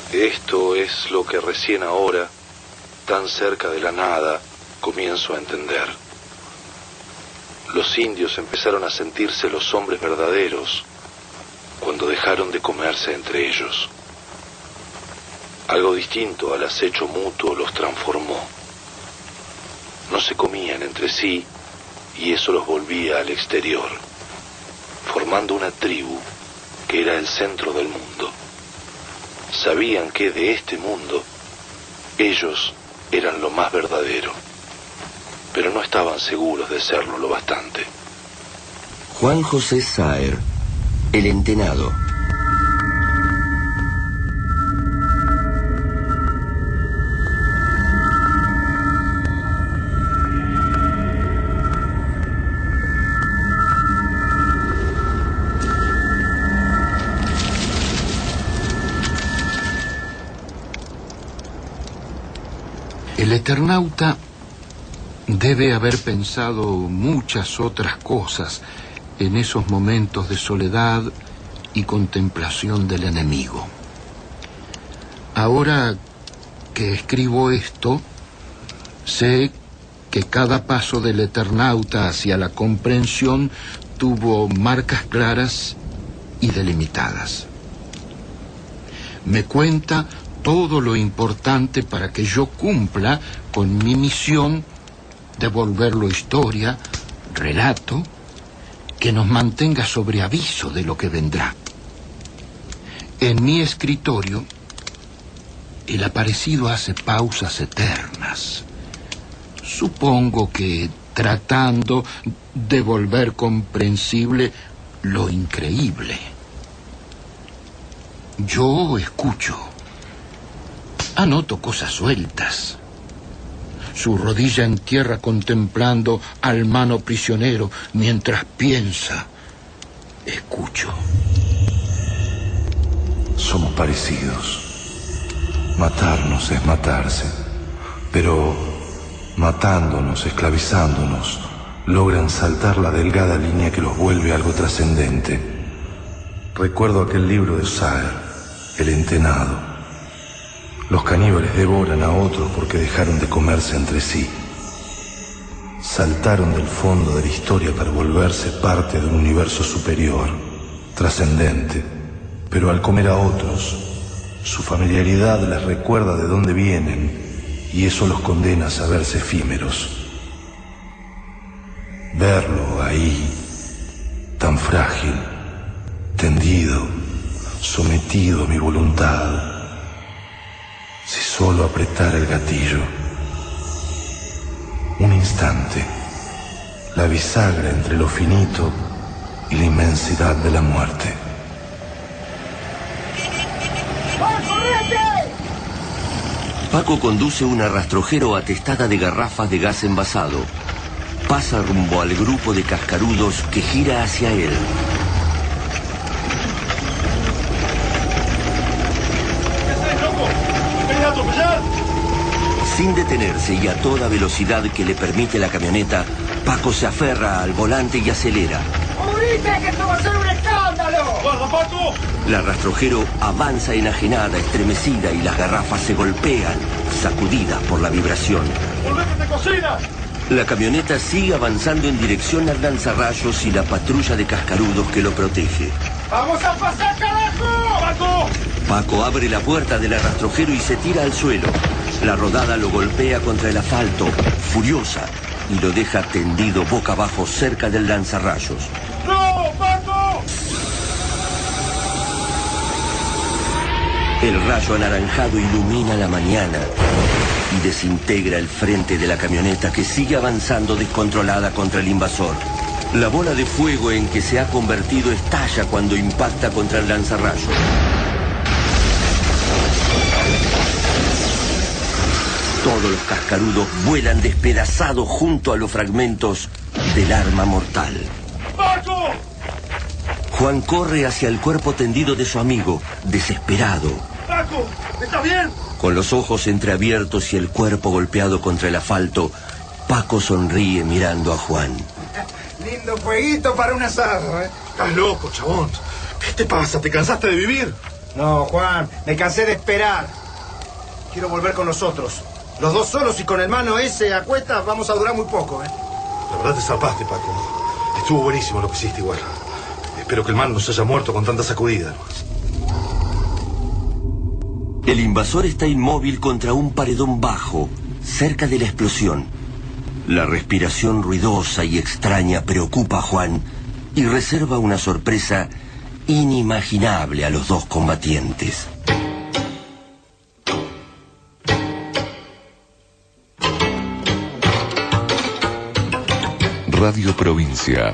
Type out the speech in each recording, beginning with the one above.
Esto es lo que recién ahora, tan cerca de la nada, comienzo a entender. Los indios empezaron a sentirse los hombres verdaderos cuando dejaron de comerse entre ellos. Algo distinto al acecho mutuo los transformó. No se comían entre sí y eso los volvía al exterior, formando una tribu que era el centro del mundo. Sabían que de este mundo ellos eran lo más verdadero, pero no estaban seguros de serlo lo bastante. Juan José Saer, El Entenado. El Eternauta debe haber pensado muchas otras cosas en esos momentos de soledad y contemplación del enemigo. Ahora que escribo esto, sé que cada paso del Eternauta hacia la comprensión tuvo marcas claras y delimitadas. Me cuenta todo lo importante para que yo cumpla con mi misión de volverlo historia, relato, que nos mantenga sobre aviso de lo que vendrá. En mi escritorio, el aparecido hace pausas eternas. Supongo que tratando de volver comprensible lo increíble. Yo escucho. Anoto cosas sueltas. Su rodilla en tierra contemplando al mano prisionero mientras piensa. Escucho. Somos parecidos. Matarnos es matarse. Pero matándonos, esclavizándonos, logran saltar la delgada línea que los vuelve algo trascendente. Recuerdo aquel libro de Saer, El Entenado. Los caníbales devoran a otros porque dejaron de comerse entre sí. Saltaron del fondo de la historia para volverse parte de un universo superior, trascendente. Pero al comer a otros, su familiaridad les recuerda de dónde vienen y eso los condena a saberse efímeros. Verlo ahí, tan frágil, tendido, sometido a mi voluntad. Si solo apretara el gatillo. Un instante, la bisagra entre lo finito y la inmensidad de la muerte. Paco conduce una rastrojero atestada de garrafas de gas envasado. Pasa rumbo al grupo de cascarudos que gira hacia él. Sin detenerse y a toda velocidad que le permite la camioneta, Paco se aferra al volante y acelera. ¡Morite, que esto va a ser un escándalo! ¡Guarda, Paco! La rastrojero avanza enajenada, estremecida, y las garrafas se golpean, sacudidas por la vibración. ¡Volvete de cocina! La camioneta sigue avanzando en dirección al lanzarrayos y la patrulla de cascarudos que lo protege. ¡Vamos a pasar, carajo! ¡Paco! Paco abre la puerta del rastrojero y se tira al suelo. La rodada lo golpea contra el asfalto, furiosa, y lo deja tendido boca abajo cerca del lanzarrayos. ¡No, Paco! El rayo anaranjado ilumina la mañana y desintegra el frente de la camioneta que sigue avanzando descontrolada contra el invasor. La bola de fuego en que se ha convertido estalla cuando impacta contra el lanzarrayos. Todos los cascarudos vuelan despedazados junto a los fragmentos del arma mortal. ¡Paco! Juan corre hacia el cuerpo tendido de su amigo, desesperado. ¡Paco! ¿Estás bien? Con los ojos entreabiertos y el cuerpo golpeado contra el asfalto, Paco sonríe mirando a Juan. Lindo fueguito para un asado, ¿eh? Estás loco, chabón. ¿Qué te pasa? ¿Te cansaste de vivir? No, Juan, me cansé de esperar. Quiero volver con nosotros. Los dos solos y con el mano ese a cuesta vamos a durar muy poco, ¿eh? La verdad te zapaste, Paco. Estuvo buenísimo lo que hiciste igual. Espero que el man no se haya muerto con tanta sacudida. El invasor está inmóvil contra un paredón bajo, cerca de la explosión. La respiración ruidosa y extraña preocupa a Juan y reserva una sorpresa inimaginable a los dos combatientes. Radio Provincia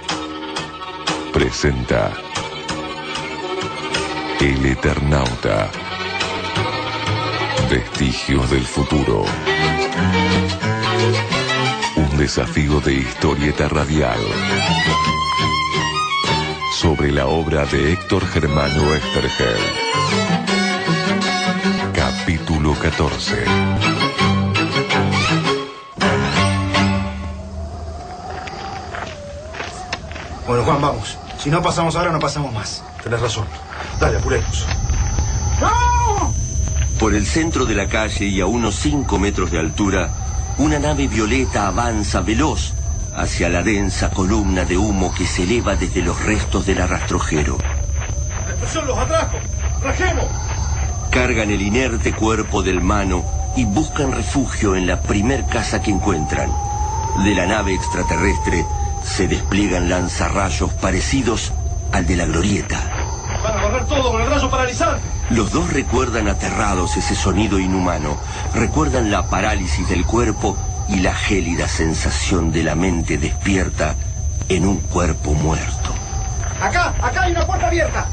presenta El Eternauta. Vestigios del futuro. Un desafío de historieta radial. Sobre la obra de Héctor Germano Estergel. Capítulo 14. Bueno, Juan, vamos. Si no pasamos ahora, no pasamos más. Tenés razón. Dale, apuremos. ¡No! Por el centro de la calle y a unos 5 metros de altura, una nave violeta avanza veloz hacia la densa columna de humo que se eleva desde los restos del arrastrojero. ¡La explosión los atrajo! ¡Rajemos! Cargan el inerte cuerpo del Mano y buscan refugio en la primer casa que encuentran. De la nave extraterrestre se despliegan lanzarrayos parecidos al de la glorieta. Van a barrer todo con el rayo paralizante. Los dos recuerdan aterrados ese sonido inhumano, recuerdan la parálisis del cuerpo y la gélida sensación de la mente despierta en un cuerpo muerto. Acá hay una puerta abierta.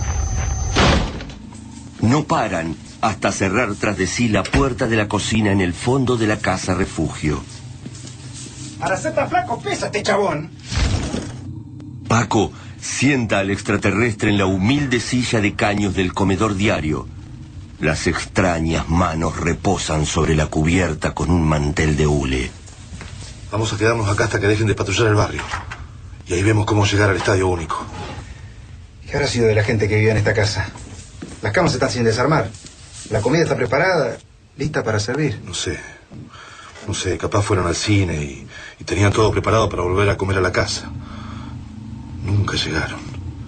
No paran hasta cerrar tras de sí la puerta de la cocina en el fondo de la casa refugio. Para ser tan flaco, pesa este chabón. Paco sienta al extraterrestre en la humilde silla de caños del comedor diario. Las extrañas manos reposan sobre la cubierta con un mantel de hule. Vamos a quedarnos acá hasta que dejen de patrullar el barrio. Y ahí vemos cómo llegar al Estadio Único. ¿Qué habrá sido de la gente que vivía en esta casa? Las camas están sin desarmar. La comida está preparada, lista para servir. No sé, capaz fueron al cine y tenían todo preparado para volver a comer a la casa. Nunca llegaron.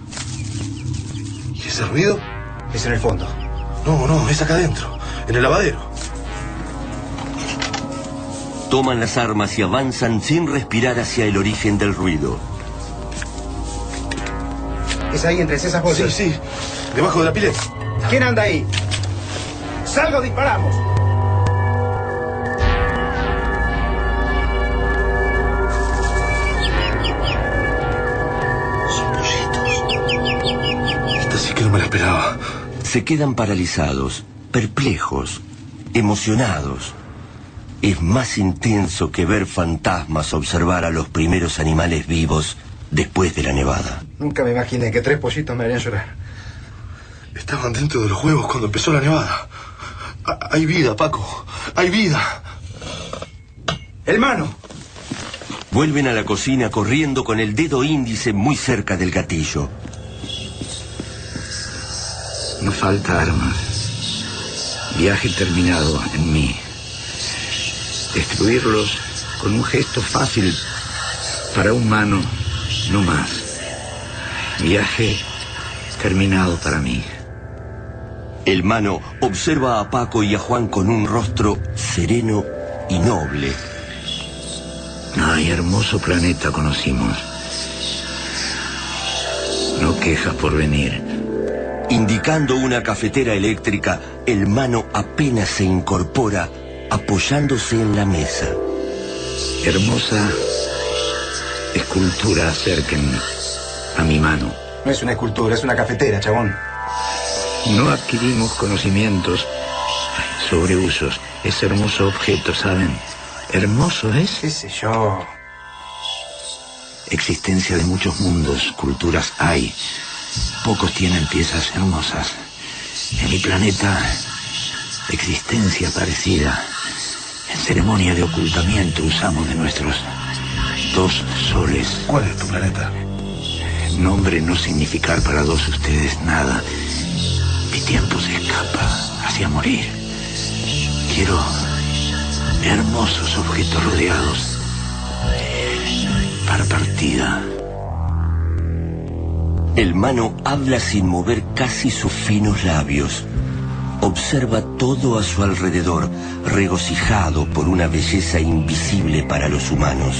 ¿Y ese ruido? Es en el fondo. No, es acá adentro, en el lavadero. Toman las armas y avanzan sin respirar hacia el origen del ruido. ¿Es ahí entre esas bolsas? Sí, debajo de la pileta. ¿Quién anda ahí? ¡Salgo, disparamos! Esta sí que no me la esperaba. Se quedan paralizados, perplejos, emocionados. Es más intenso que ver fantasmas observar a los primeros animales vivos después de la nevada. Nunca me imaginé que 3 pollitos me harían llorar. Estaban dentro de los huevos cuando empezó la nevada. Hay vida, Paco. Hay vida. ¡El Mano! Vuelven a la cocina corriendo con el dedo índice muy cerca del gatillo. No falta armas. Viaje terminado en mí. Destruirlos con un gesto fácil para un Mano, no más. Viaje terminado para mí. El Mano observa a Paco y a Juan con un rostro sereno y noble. Ay, hermoso planeta conocimos. No quejas por venir. Indicando una cafetera eléctrica, el Mano apenas se incorpora apoyándose en la mesa. Hermosa escultura acerquen a mi mano. No es una escultura, es una cafetera, chabón. No adquirimos conocimientos sobre usos. Es hermoso objeto, ¿saben? Hermoso es. ¿Qué sé yo? Existencia de muchos mundos, culturas hay. Pocos tienen piezas hermosas. En mi planeta, existencia parecida. En ceremonia de ocultamiento usamos de nuestros 2 soles. ¿Cuál es tu planeta? Nombre no significar para 2 ustedes nada. Mi tiempo se escapa hacia morir. Quiero hermosos objetos rodeados para partida. El mano habla sin mover casi sus finos labios. Observa todo a su alrededor, regocijado por una belleza invisible para los humanos.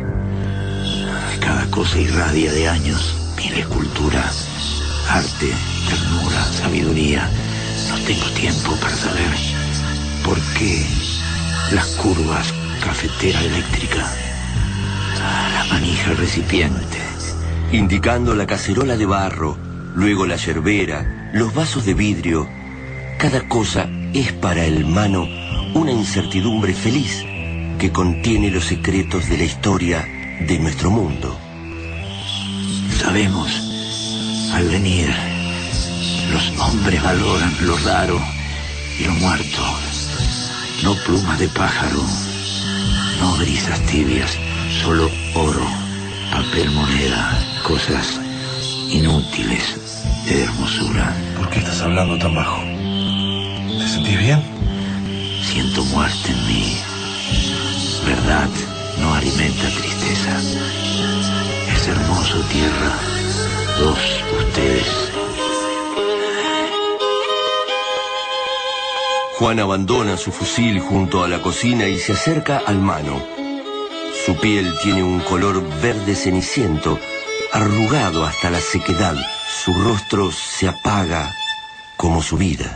Cada cosa irradia de años, mil esculturas, arte, ternura, sabiduría. No tengo tiempo para saber por qué las curvas cafetera eléctrica, la manija recipiente, indicando la cacerola de barro, luego la yerbera, los vasos de vidrio. Cada cosa es para el mano una incertidumbre feliz que contiene los secretos de la historia de nuestro mundo. Sabemos, al venir, los hombres valoran lo raro y lo muerto. No plumas de pájaro, no brisas tibias, solo oro, papel moneda, cosas inútiles de hermosura. ¿Por qué estás hablando tan bajo? ¿Te sentís bien? Siento muerte en mí. Verdad no alimenta tristeza. Es hermoso, tierra. Dos, ustedes. Juan abandona su fusil junto a la cocina y se acerca al mano. Su piel tiene un color verde ceniciento, arrugado hasta la sequedad. Su rostro se apaga como su vida.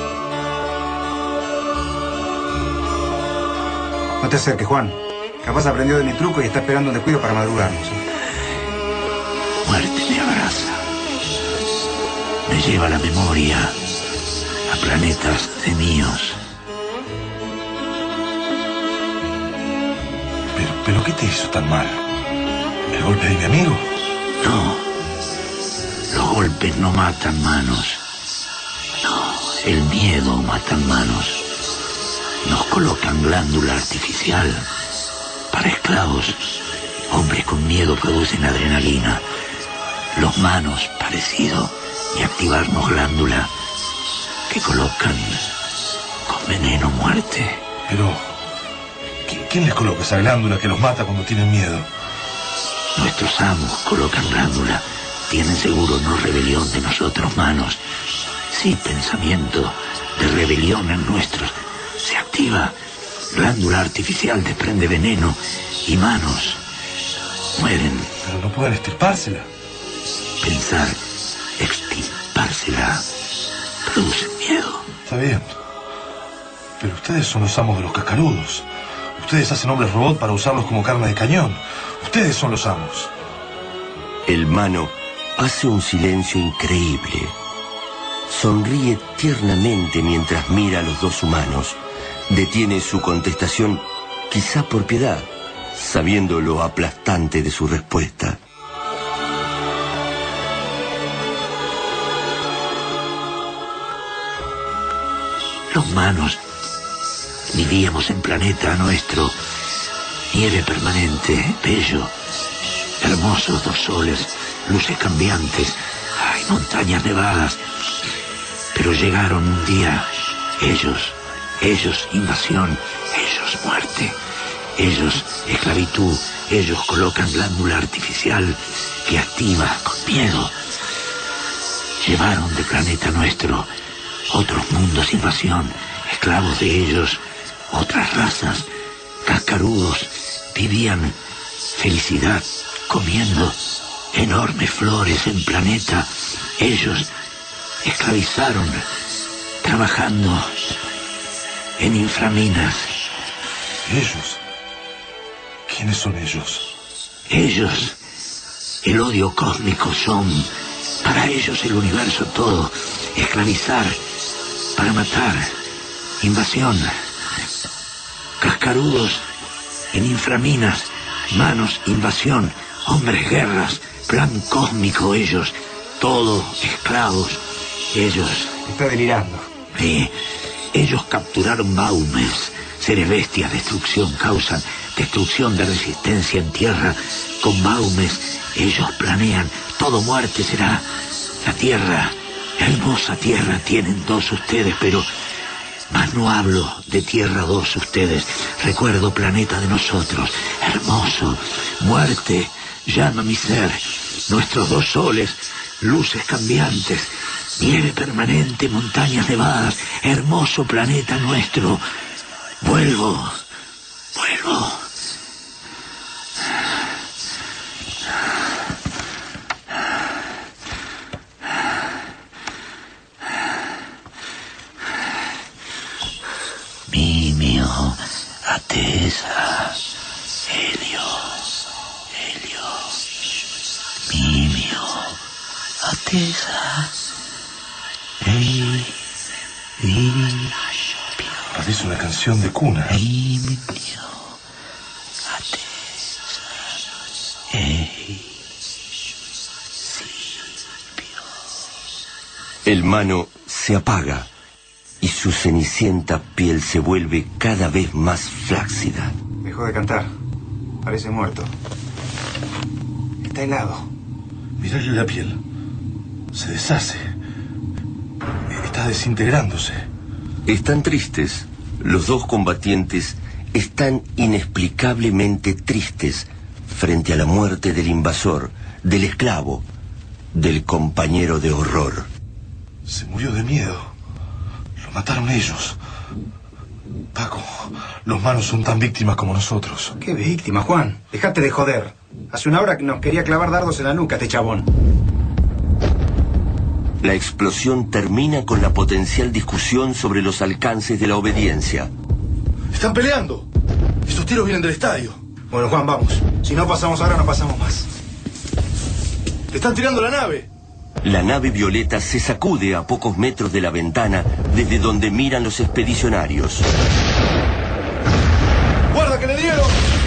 No te acerques, Juan. Capaz aprendió de mi truco y está esperando un descuido para madrugarnos. Muerte me abraza. Me lleva a la memoria a planetas de míos. ¿Pero qué te hizo tan mal? ¿El golpe de mi amigo? No. Los golpes no matan manos. No, el miedo mata manos. Nos colocan glándula artificial para esclavos. Hombres con miedo producen adrenalina. Los manos parecido y activarnos glándula que colocan con veneno muerte. Pero, ¿quién les coloca esa glándula que los mata cuando tienen miedo? Nuestros amos colocan glándula. Tienen seguro no rebelión de nosotros, manos. Sí, pensamiento de rebelión en nuestros. Se activa. Glándula artificial desprende veneno y manos mueren. Pero no pueden extirpársela. Pensar extirpársela produce miedo. Está bien. Pero ustedes son los amos de los cascarudos. Ustedes hacen hombres robot para usarlos como carne de cañón. Ustedes son los amos. El mano hace un silencio increíble. Sonríe tiernamente mientras mira a los dos humanos. Detiene su contestación, quizá por piedad, sabiendo lo aplastante de su respuesta. Los manos vivíamos en planeta nuestro. Nieve permanente, bello. Hermosos dos soles, luces cambiantes. Hay montañas nevadas. Pero llegaron un día ellos invasión, ellos muerte, ellos esclavitud, ellos colocan glándula artificial que activa con miedo. Llevaron de planeta nuestro otros mundos invasión, esclavos de ellos, otras razas, cascarudos, vivían felicidad comiendo enormes flores en planeta. Ellos esclavizaron, trabajando en inframinas. ¿Ellos? ¿Quiénes son ellos? Ellos, el odio cósmico son, para ellos el universo todo, esclavizar, para matar, invasión, cascarudos en inframinas, manos, invasión, hombres, guerras, plan cósmico ellos, todo esclavos, ellos. Está delirando. Ellos capturaron baumes, seres bestias, destrucción, causan destrucción de resistencia en tierra con baumes. Ellos planean, todo muerte será. La tierra Hermosa tierra tienen todos ustedes, pero más no hablo de Tierra 2 ustedes. Recuerdo planeta de nosotros, hermoso. Muerte llama mi ser. Nuestros dos soles, luces cambiantes, nieve permanente, montañas nevadas. Hermoso planeta nuestro. Vuelvo. Mimio, Atesa, Helio, Mimio, Atesa, Parece una canción de cuna. Mimio, Atesa, El mano se apaga y su cenicienta piel se vuelve cada vez más flácida. Dejó de cantar. Parece muerto. Está helado. Mirale la piel. Se deshace. Está desintegrándose. Están tristes. Los dos combatientes están inexplicablemente tristes frente a la muerte del invasor, del esclavo, del compañero de horror. Se murió de miedo. Lo mataron ellos. Paco, los manos son tan víctimas como nosotros. ¿Qué víctima, Juan? Dejate de joder. Hace una hora que nos quería clavar dardos en la nuca este chabón. La explosión termina con la potencial discusión sobre los alcances de la obediencia. ¡Están peleando! Esos tiros vienen del estadio. Bueno, Juan, vamos. Si no pasamos ahora, no pasamos más. ¡Te están tirando la nave! La nave violeta se sacude a pocos metros de la ventana desde donde miran los expedicionarios. ¡Guarda que le dieron!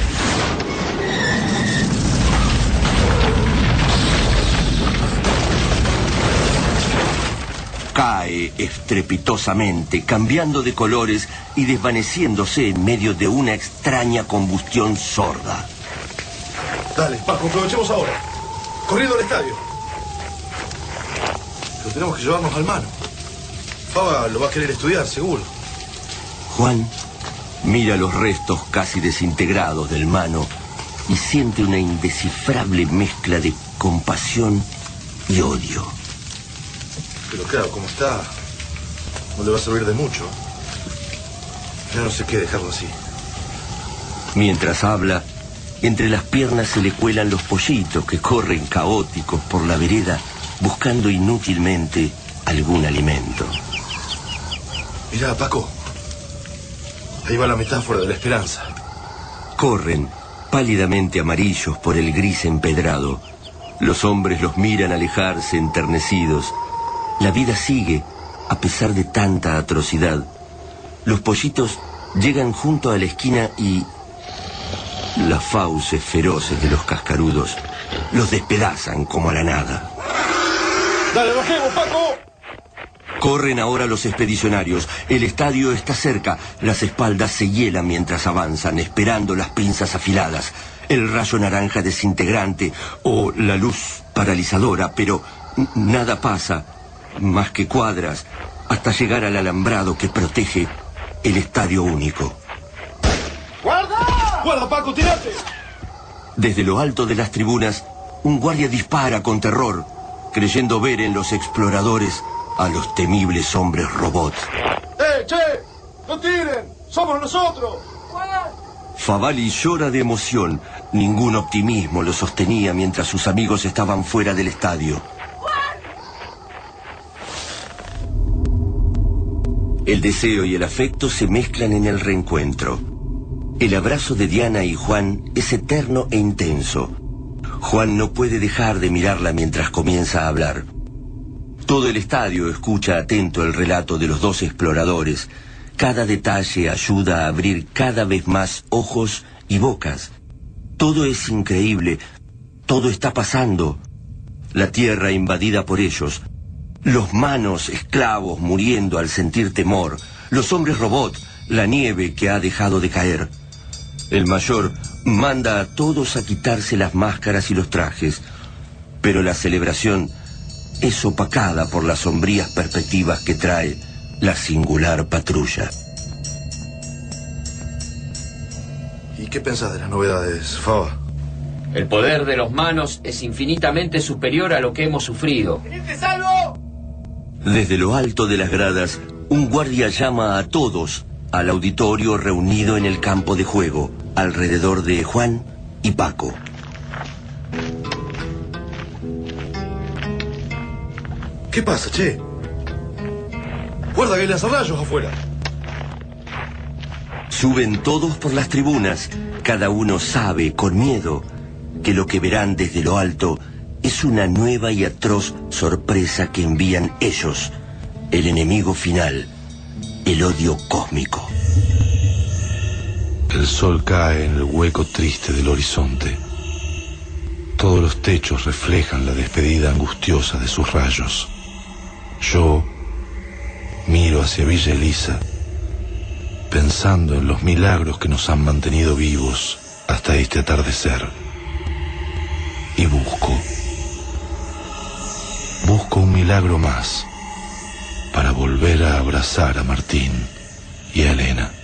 Cae estrepitosamente, cambiando de colores y desvaneciéndose en medio de una extraña combustión sorda. Dale, Paco, aprovechemos ahora. Corriendo al estadio. Pero tenemos que llevarnos al mano. Faba lo va a querer estudiar, seguro. Juan mira los restos casi desintegrados del mano y siente una indescifrable mezcla de compasión y odio. Pero claro, como está, no le va a servir de mucho. Ya no sé qué dejarlo así. Mientras habla, entre las piernas se le cuelan los pollitos que corren caóticos por la vereda buscando inútilmente algún alimento. Mirá, Paco. Ahí va la metáfora de la esperanza. Corren, pálidamente amarillos por el gris empedrado. Los hombres los miran alejarse enternecidos. La vida sigue, a pesar de tanta atrocidad. Los pollitos llegan junto a la esquina y las fauces feroces de los cascarudos los despedazan como a la nada. ¡Dale, bajemos, Paco! Corren ahora los expedicionarios. El estadio está cerca. Las espaldas se hielan mientras avanzan, esperando las pinzas afiladas, el rayo naranja desintegrante o la luz paralizadora, pero nada pasa, más que cuadras, hasta llegar al alambrado que protege el estadio único. ¡Guarda! ¡Guarda, Paco, tirate! Desde lo alto de las tribunas, un guardia dispara con terror, creyendo ver en los exploradores a los temibles hombres robots. ¡Che! ¡No tiren! ¡Somos nosotros! Favali llora de emoción. Ningún optimismo lo sostenía mientras sus amigos estaban fuera del estadio. El deseo y el afecto se mezclan en el reencuentro. El abrazo de Diana y Juan es eterno e intenso. Juan no puede dejar de mirarla mientras comienza a hablar. Todo el estadio escucha atento el relato de los dos exploradores. Cada detalle ayuda a abrir cada vez más ojos y bocas. Todo es increíble. Todo está pasando. La tierra invadida por ellos. Los manos esclavos muriendo al sentir temor. Los hombres robot. La nieve que ha dejado de caer. El mayor manda a todos a quitarse las máscaras y los trajes. Pero la celebración es opacada por las sombrías perspectivas que trae la singular patrulla. ¿Y qué pensás de las novedades, Fava? El poder de los manos es infinitamente superior a lo que hemos sufrido. Desde lo alto de las gradas, un guardia llama a todos al auditorio reunido en el campo de juego, alrededor de Juan y Paco. ¿Qué pasa, che? Guarda que hay lanzarrayos afuera. Suben todos por las tribunas. Cada uno sabe, con miedo, que lo que verán desde lo alto es una nueva y atroz sorpresa que envían ellos, el enemigo final, el odio cósmico. El sol cae en el hueco triste del horizonte. Todos los techos reflejan la despedida angustiosa de sus rayos. Yo miro hacia Villa Elisa, pensando en los milagros que nos han mantenido vivos hasta este atardecer. Y busco un milagro más para volver a abrazar a Martín y a Elena.